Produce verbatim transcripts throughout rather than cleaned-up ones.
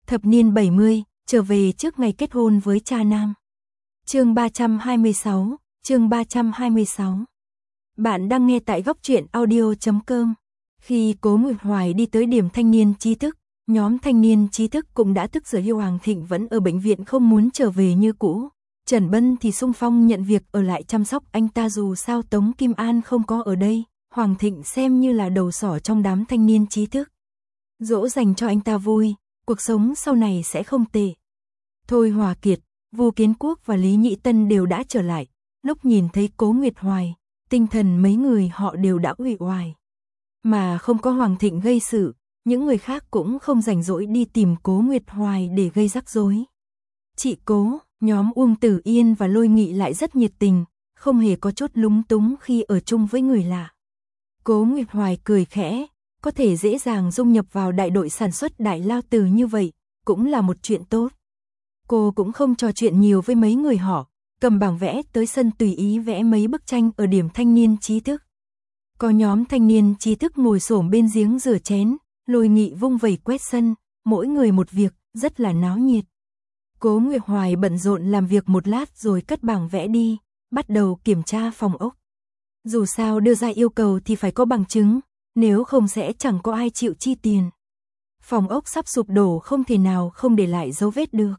Thập niên bảy mươi, trở về trước ngày kết hôn với cha nam. Chương ba trăm hai mươi sáu, chương ba trăm hai mươi sáu. Bạn đang nghe tại góc truyện audio chấm com. Khi Cố Nguyệt Hoài đi tới điểm thanh niên trí thức, nhóm thanh niên trí thức cũng đã thức giờ. Hiêu Hoàng Thịnh vẫn ở bệnh viện không muốn trở về như cũ. Trần Bân thì xung phong nhận việc ở lại chăm sóc anh ta, dù sao Tống Kim An không có ở đây. Hoàng Thịnh xem như là đầu sỏ trong đám thanh niên trí thức. Dỗ dành cho anh ta vui, cuộc sống sau này sẽ không tệ. Thôi Hòa Kiệt, Vu Kiến Quốc và Lý Nhị Tân đều đã trở lại. Lúc nhìn thấy Cố Nguyệt Hoài, tinh thần mấy người họ đều đã uể oải. Mà không có Hoàng Thịnh gây sự, những người khác cũng không rảnh rỗi đi tìm Cố Nguyệt Hoài để gây rắc rối. Chị Cố, nhóm Uông Tử Yên và Lôi Nghị lại rất nhiệt tình, không hề có chút lúng túng khi ở chung với người lạ. Cố Nguyệt Hoài cười khẽ, có thể dễ dàng dung nhập vào đại đội sản xuất Đại Lao Từ như vậy, cũng là một chuyện tốt. Cô cũng không trò chuyện nhiều với mấy người họ, cầm bảng vẽ tới sân tùy ý vẽ mấy bức tranh ở điểm thanh niên trí thức. Có nhóm thanh niên trí thức ngồi xổm bên giếng rửa chén, Lôi Nghị vung vẩy quét sân, mỗi người một việc, rất là náo nhiệt. Cố Nguyệt Hoài bận rộn làm việc một lát rồi cất bảng vẽ đi, bắt đầu kiểm tra phòng ốc. Dù sao đưa ra yêu cầu thì phải có bằng chứng, nếu không sẽ chẳng có ai chịu chi tiền. Phòng ốc sắp sụp đổ, không thể nào không để lại dấu vết được.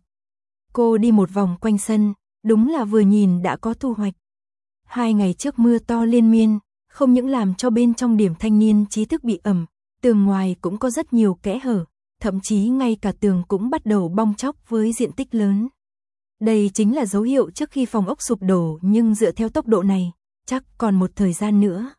Cô đi một vòng quanh sân, đúng là vừa nhìn đã có thu hoạch. Hai ngày trước mưa to liên miên, không những làm cho bên trong điểm thanh niên trí thức bị ẩm, tường ngoài cũng có rất nhiều kẽ hở, thậm chí ngay cả tường cũng bắt đầu bong tróc với diện tích lớn. Đây chính là dấu hiệu trước khi phòng ốc sụp đổ, nhưng dựa theo tốc độ này, chắc còn một thời gian nữa.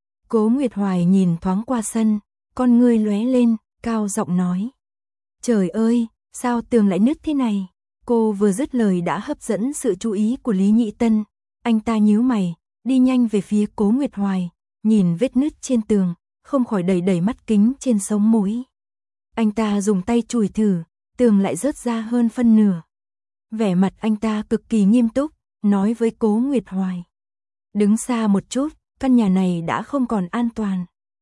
Cố Nguyệt Hoài nhìn thoáng qua sân, con ngươi lóe lên, cao giọng nói. Trời ơi, sao tường lại nứt thế này? Cô vừa dứt lời đã hấp dẫn sự chú ý của Lý Nhị Tân. Anh ta nhíu mày, đi nhanh về phía Cố Nguyệt Hoài, nhìn vết nứt trên tường, không khỏi đầy đầy mắt kính trên sống mũi. Anh ta dùng tay chùi thử, tường lại rớt ra hơn phân nửa. Vẻ mặt anh ta cực kỳ nghiêm túc, nói với Cố Nguyệt Hoài. Đứng xa một chút, căn nhà này đã không còn an toàn.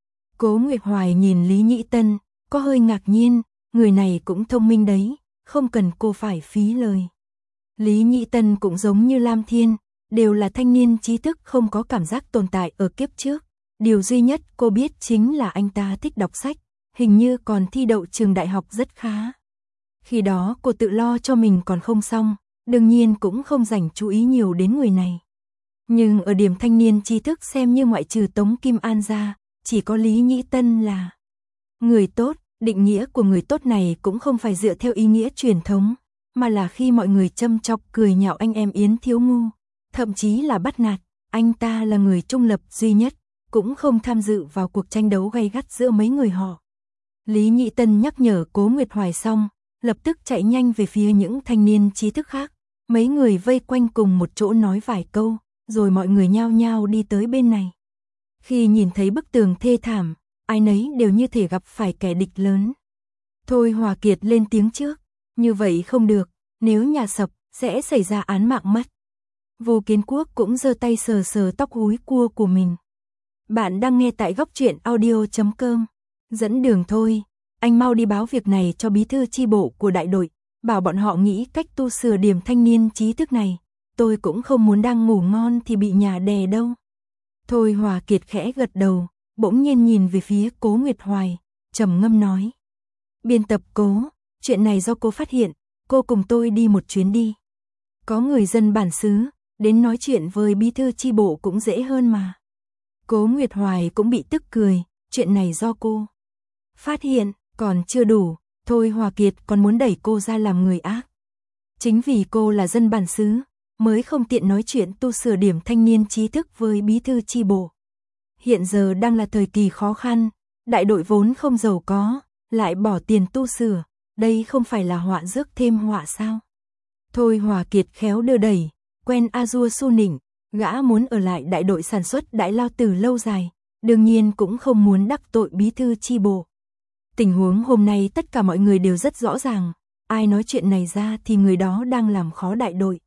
Cố Nguyệt Hoài nhìn Lý Nhị Tân, có hơi ngạc nhiên, người này cũng thông minh đấy, không cần cô phải phí lời. Lý Nhị Tân cũng giống như Lam Thiên, đều là thanh niên trí thức không có cảm giác tồn tại ở kiếp trước. Điều duy nhất cô biết chính là anh ta thích đọc sách, hình như còn thi đậu trường đại học rất khá. Khi đó cô tự lo cho mình còn không xong, đương nhiên cũng không dành chú ý nhiều đến người này. Nhưng ở điểm thanh niên trí thức xem như ngoại trừ Tống Kim An ra, chỉ có Lý Nhị Tân là người tốt. Định nghĩa của người tốt này cũng không phải dựa theo ý nghĩa truyền thống, mà là khi mọi người châm chọc cười nhạo anh em Yến Thiếu Ngu, thậm chí là bắt nạt, anh ta là người trung lập duy nhất, cũng không tham dự vào cuộc tranh đấu gay gắt giữa mấy người họ. Lý Nhị Tân nhắc nhở Cố Nguyệt Hoài xong, lập tức chạy nhanh về phía những thanh niên trí thức khác, mấy người vây quanh cùng một chỗ nói vài câu, rồi mọi người nhao nhao đi tới bên này. Khi nhìn thấy bức tường thê thảm, ai nấy đều như thể gặp phải kẻ địch lớn. Thôi Hòa Kiệt lên tiếng trước, như vậy không được, nếu nhà sập, sẽ xảy ra án mạng mất. Vu Kiến Quốc cũng giơ tay sờ sờ tóc húi cua của mình. Bạn đang nghe tại góc truyện audio chấm com. Dẫn đường thôi, anh mau đi báo việc này cho bí thư chi bộ của đại đội, bảo bọn họ nghĩ cách tu sửa điểm thanh niên trí thức này. Tôi cũng không muốn đang ngủ ngon thì bị nhà đè đâu. Thôi Hòa Kiệt khẽ gật đầu, bỗng nhiên nhìn về phía Cố Nguyệt Hoài, trầm ngâm nói. Biên tập Cố, chuyện này do cô phát hiện, cô cùng tôi đi một chuyến đi. Có người dân bản xứ, đến nói chuyện với bí thư chi bộ cũng dễ hơn mà. Cố Nguyệt Hoài cũng bị tức cười, chuyện này do cô phát hiện, còn chưa đủ, Thôi Hòa Kiệt còn muốn đẩy cô ra làm người ác. Chính vì cô là dân bản xứ, mới không tiện nói chuyện tu sửa điểm thanh niên trí thức với bí thư chi bộ. Hiện giờ đang là thời kỳ khó khăn, đại đội vốn không giàu có, lại bỏ tiền tu sửa, đây không phải là họa rước thêm họa sao? Thôi Hòa Kiệt khéo đưa đẩy, quen a dua su nịnh, gã muốn ở lại đại đội sản xuất Đại Lao Từ lâu dài, đương nhiên cũng không muốn đắc tội bí thư chi bộ. Tình huống hôm nay tất cả mọi người đều rất rõ ràng, ai nói chuyện này ra thì người đó đang làm khó đại đội.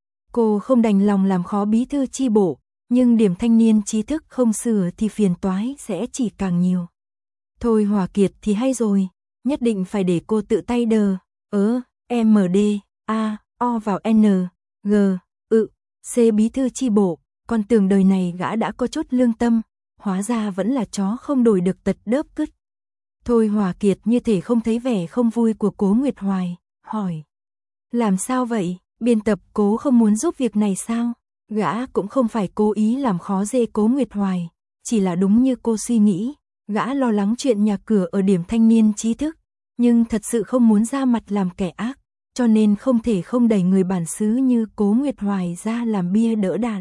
Cô không đành lòng làm khó bí thư chi bộ, nhưng điểm thanh niên trí thức không sửa thì phiền toái sẽ chỉ càng nhiều. Thôi Hòa Kiệt thì hay rồi, nhất định phải để cô tự tay đờ, Ớ, M D, A, O vào N, G, ự, C bí thư chi bộ, con tưởng đời này gã đã có chút lương tâm, hóa ra vẫn là chó không đổi được tật đớp cứt. Thôi Hòa Kiệt như thể không thấy vẻ không vui của Cố Nguyệt Hoài, hỏi. Làm sao vậy, biên tập Cố không muốn giúp việc này sao? Gã cũng không phải cố ý làm khó dễ Cố Nguyệt Hoài, chỉ là đúng như cô suy nghĩ, gã lo lắng chuyện nhà cửa ở điểm thanh niên trí thức, nhưng thật sự không muốn ra mặt làm kẻ ác, cho nên không thể không đẩy người bản xứ như Cố Nguyệt Hoài ra làm bia đỡ đạn.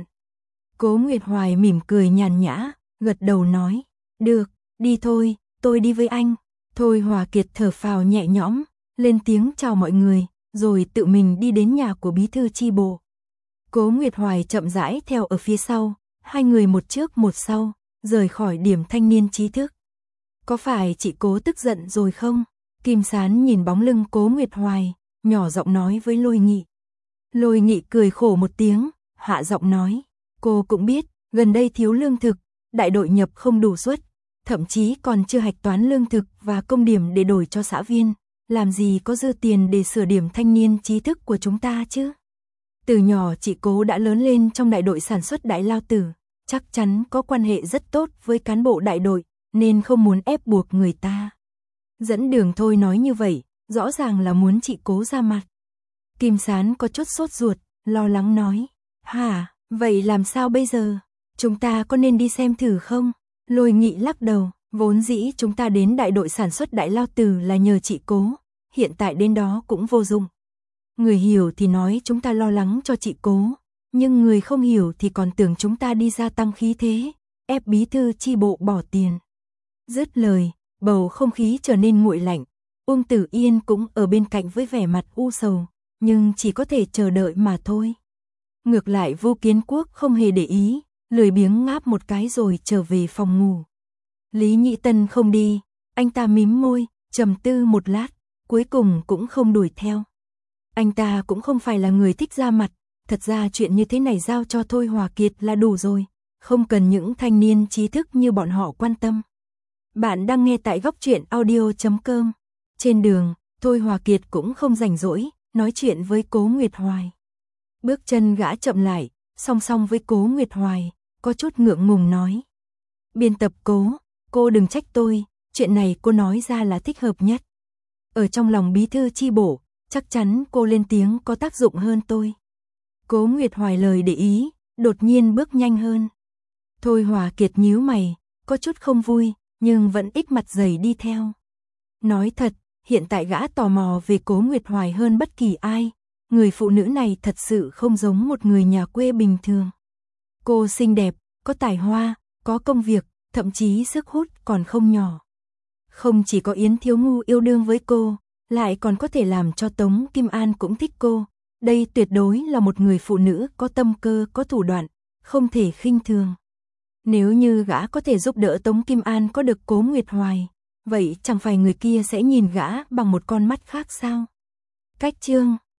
Cố Nguyệt Hoài mỉm cười nhàn nhã, gật đầu nói, được, đi thôi, tôi đi với anh. Thôi Hòa Kiệt thở phào nhẹ nhõm, lên tiếng chào mọi người, rồi tự mình đi đến nhà của bí thư chi bộ. Cố Nguyệt Hoài chậm rãi theo ở phía sau, hai người một trước một sau, rời khỏi điểm thanh niên trí thức. Có phải chị Cố tức giận rồi không? Kim Sán nhìn bóng lưng Cố Nguyệt Hoài, nhỏ giọng nói với Lôi Nghị. Lôi Nghị cười khổ một tiếng, hạ giọng nói, cô cũng biết, gần đây thiếu lương thực, đại đội nhập không đủ suất, thậm chí còn chưa hạch toán lương thực và công điểm để đổi cho xã viên, làm gì có dư tiền để sửa điểm thanh niên trí thức của chúng ta chứ? Từ nhỏ chị Cố đã lớn lên trong đại đội sản xuất Đại Lao Tử, chắc chắn có quan hệ rất tốt với cán bộ đại đội, nên không muốn ép buộc người ta. Dẫn đường thôi nói như vậy, rõ ràng là muốn chị Cố ra mặt. Kim Sán có chút sốt ruột, lo lắng nói, hả, vậy làm sao bây giờ? Chúng ta có nên đi xem thử không? Lôi Nghị lắc đầu, vốn dĩ chúng ta đến đại đội sản xuất Đại Lao Tử là nhờ chị Cố, hiện tại đến đó cũng vô dụng. Người hiểu thì nói chúng ta lo lắng cho chị Cố, nhưng người không hiểu thì còn tưởng chúng ta đi gia tăng khí thế, ép bí thư chi bộ bỏ tiền. Dứt lời, bầu không khí trở nên nguội lạnh, Uông Tử Yên cũng ở bên cạnh với vẻ mặt u sầu, nhưng chỉ có thể chờ đợi mà thôi. Ngược lại Vu Kiến Quốc không hề để ý, lười biếng ngáp một cái rồi trở về phòng ngủ. Lý Nhị Tân không đi, anh ta mím môi, trầm tư một lát, cuối cùng cũng không đuổi theo. Anh ta cũng không phải là người thích ra mặt, thật ra chuyện như thế này giao cho Thôi Hòa Kiệt là đủ rồi, không cần những thanh niên trí thức như bọn họ quan tâm. Bạn đang nghe tại góc truyện audio chấm com. Trên đường, Thôi Hòa Kiệt cũng không rảnh rỗi, nói chuyện với Cố Nguyệt Hoài. Bước chân gã chậm lại, song song với Cố Nguyệt Hoài, có chút ngượng ngùng nói. Biên tập Cố, cô đừng trách tôi, chuyện này cô nói ra là thích hợp nhất. Ở trong lòng bí thư chi bộ, chắc chắn cô lên tiếng có tác dụng hơn tôi. Cố Nguyệt Hoài lời để ý, đột nhiên bước nhanh hơn. Thôi Hòa Kiệt nhíu mày, có chút không vui, nhưng vẫn ít mặt dày đi theo. Nói thật, hiện tại gã tò mò về Cố Nguyệt Hoài hơn bất kỳ ai, người phụ nữ này thật sự không giống một người nhà quê bình thường. Cô xinh đẹp, có tài hoa, có công việc, thậm chí sức hút còn không nhỏ. Không chỉ có Yến Thiếu Ngu yêu đương với cô, lại còn có thể làm cho Tống Kim An cũng thích cô. Đây tuyệt đối là một người phụ nữ có tâm cơ, có thủ đoạn, không thể khinh thường. Nếu như gã có thể giúp đỡ Tống Kim An có được Cố Nguyệt Hoài, vậy chẳng phải người kia sẽ nhìn gã bằng một con mắt khác sao? Cách chương